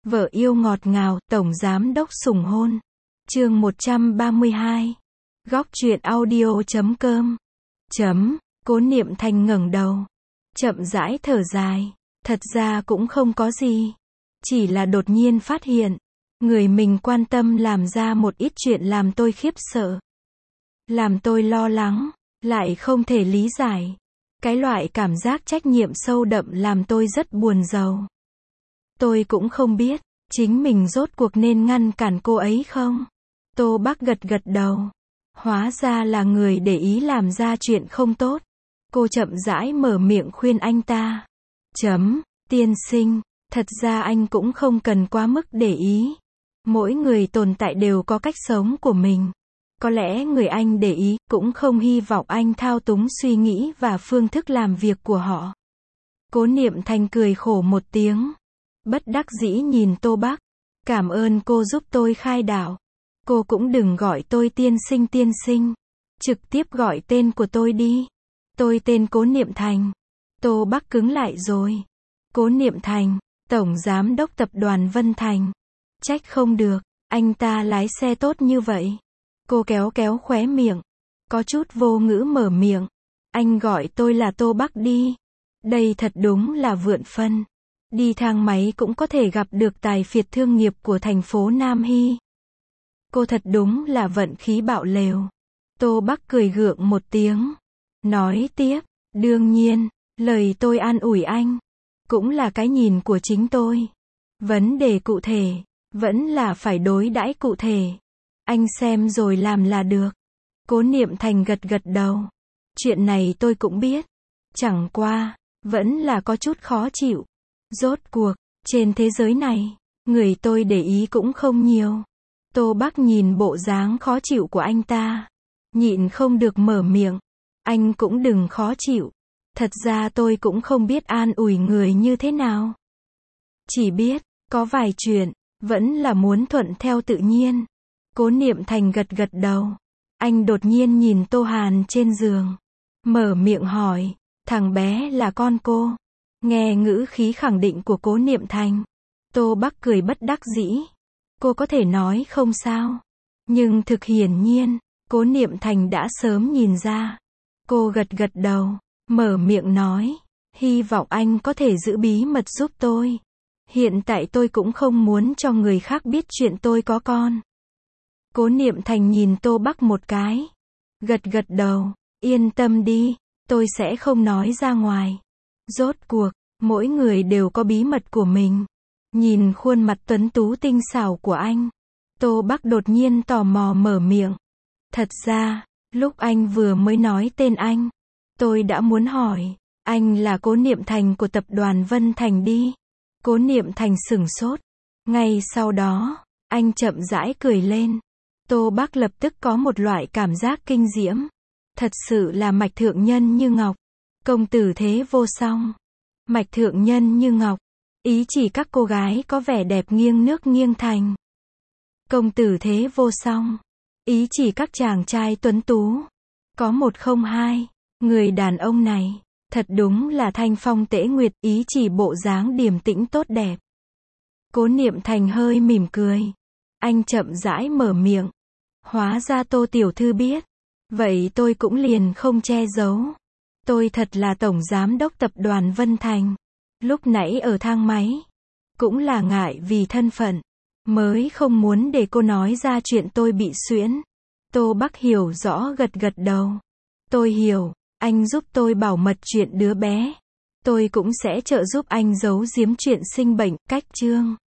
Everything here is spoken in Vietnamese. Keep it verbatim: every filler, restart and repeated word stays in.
Vợ yêu ngọt ngào, tổng giám đốc sủng hôn. Chương một trăm ba mươi hai. Góc truyện audio chấm com. Chấm, Cố Niệm Thành ngẩng đầu, chậm rãi thở dài. Thật ra cũng không có gì. Chỉ là đột nhiên phát hiện, người mình quan tâm làm ra một ít chuyện làm tôi khiếp sợ. Làm tôi lo lắng, lại không thể lý giải. Cái loại cảm giác trách nhiệm sâu đậm làm tôi rất buồn rầu. Tôi cũng không biết, chính mình rốt cuộc nên ngăn cản cô ấy không? Tô Bắc gật gật đầu. Hóa ra là người để ý làm ra chuyện không tốt. Cô chậm rãi mở miệng khuyên anh ta. Chấm, tiên sinh, thật ra anh cũng không cần quá mức để ý. Mỗi người tồn tại đều có cách sống của mình. Có lẽ người anh để ý cũng không hy vọng anh thao túng suy nghĩ và phương thức làm việc của họ. Cố Niệm Thành cười khổ một tiếng. Bất đắc dĩ nhìn Tô Bắc. Cảm ơn cô giúp tôi khai đạo. Cô cũng đừng gọi tôi tiên sinh tiên sinh. Trực tiếp gọi tên của tôi đi. Tôi tên Cố Niệm Thành. Tô Bắc cứng lại rồi. Cố Niệm Thành, tổng giám đốc tập đoàn Vân Thành. Trách không được, anh ta lái xe tốt như vậy. Cô kéo kéo khóe miệng. Có chút vô ngữ mở miệng. Anh gọi tôi là Tô Bắc đi. Đây thật đúng là vượn phân. Đi thang máy cũng có thể gặp được tài phiệt thương nghiệp của thành phố Nam Hy. Cô thật đúng là vận khí bạo lều. Tô Bắc cười gượng một tiếng. Nói tiếp, đương nhiên, lời tôi an ủi anh. Cũng là cái nhìn của chính tôi. Vấn đề cụ thể, vẫn là phải đối đãi cụ thể. Anh xem rồi làm là được. Cố Niệm Thành gật gật đầu. Chuyện này tôi cũng biết. Chẳng qua, vẫn là có chút khó chịu. Rốt cuộc, trên thế giới này, người tôi để ý cũng không nhiều. Tô Bắc nhìn bộ dáng khó chịu của anh ta. Nhịn không được mở miệng. Anh cũng đừng khó chịu. Thật ra tôi cũng không biết an ủi người như thế nào. Chỉ biết, có vài chuyện, vẫn là muốn thuận theo tự nhiên. Cố Niệm Thành gật gật đầu. Anh đột nhiên nhìn Tô Hàn trên giường. Mở miệng hỏi, thằng bé là con cô. Nghe ngữ khí khẳng định của Cố Niệm Thành. Tô Bắc cười bất đắc dĩ. Cô có thể nói không sao. Nhưng thực hiển nhiên, Cố Niệm Thành đã sớm nhìn ra. Cô gật gật đầu, mở miệng nói. Hy vọng anh có thể giữ bí mật giúp tôi. Hiện tại tôi cũng không muốn cho người khác biết chuyện tôi có con. Cố Niệm Thành nhìn Tô Bắc một cái. Gật gật đầu, yên tâm đi, tôi sẽ không nói ra ngoài. Rốt cuộc, mỗi người đều có bí mật của mình. Nhìn khuôn mặt tuấn tú tinh xảo của anh. Tô Bắc đột nhiên tò mò mở miệng. Thật ra, lúc anh vừa mới nói tên anh, tôi đã muốn hỏi, anh là Cố Niệm Thành của tập đoàn Vân Thành đi. Cố Niệm Thành sửng sốt. Ngay sau đó, anh chậm rãi cười lên. Tô Bắc lập tức có một loại cảm giác kinh diễm. Thật sự là mạch thượng nhân như ngọc. Công tử thế vô song. Mạch thượng nhân như ngọc. Ý chỉ các cô gái có vẻ đẹp nghiêng nước nghiêng thành. Công tử thế vô song. Ý chỉ các chàng trai tuấn tú. Có một không hai. Người đàn ông này, thật đúng là thanh phong tễ nguyệt, ý chỉ bộ dáng điềm tĩnh tốt đẹp. Cố Niệm Thành hơi mỉm cười. Anh chậm rãi mở miệng. Hóa ra Tô tiểu thư biết. Vậy tôi cũng liền không che giấu. Tôi thật là tổng giám đốc tập đoàn Vân Thành. Lúc nãy ở thang máy, cũng là ngại vì thân phận, mới không muốn để cô nói ra chuyện tôi bị xuyễn. Tô Bắc hiểu rõ gật gật đầu. Tôi hiểu, anh giúp tôi bảo mật chuyện đứa bé. Tôi cũng sẽ trợ giúp anh giấu giếm chuyện sinh bệnh, cách chương.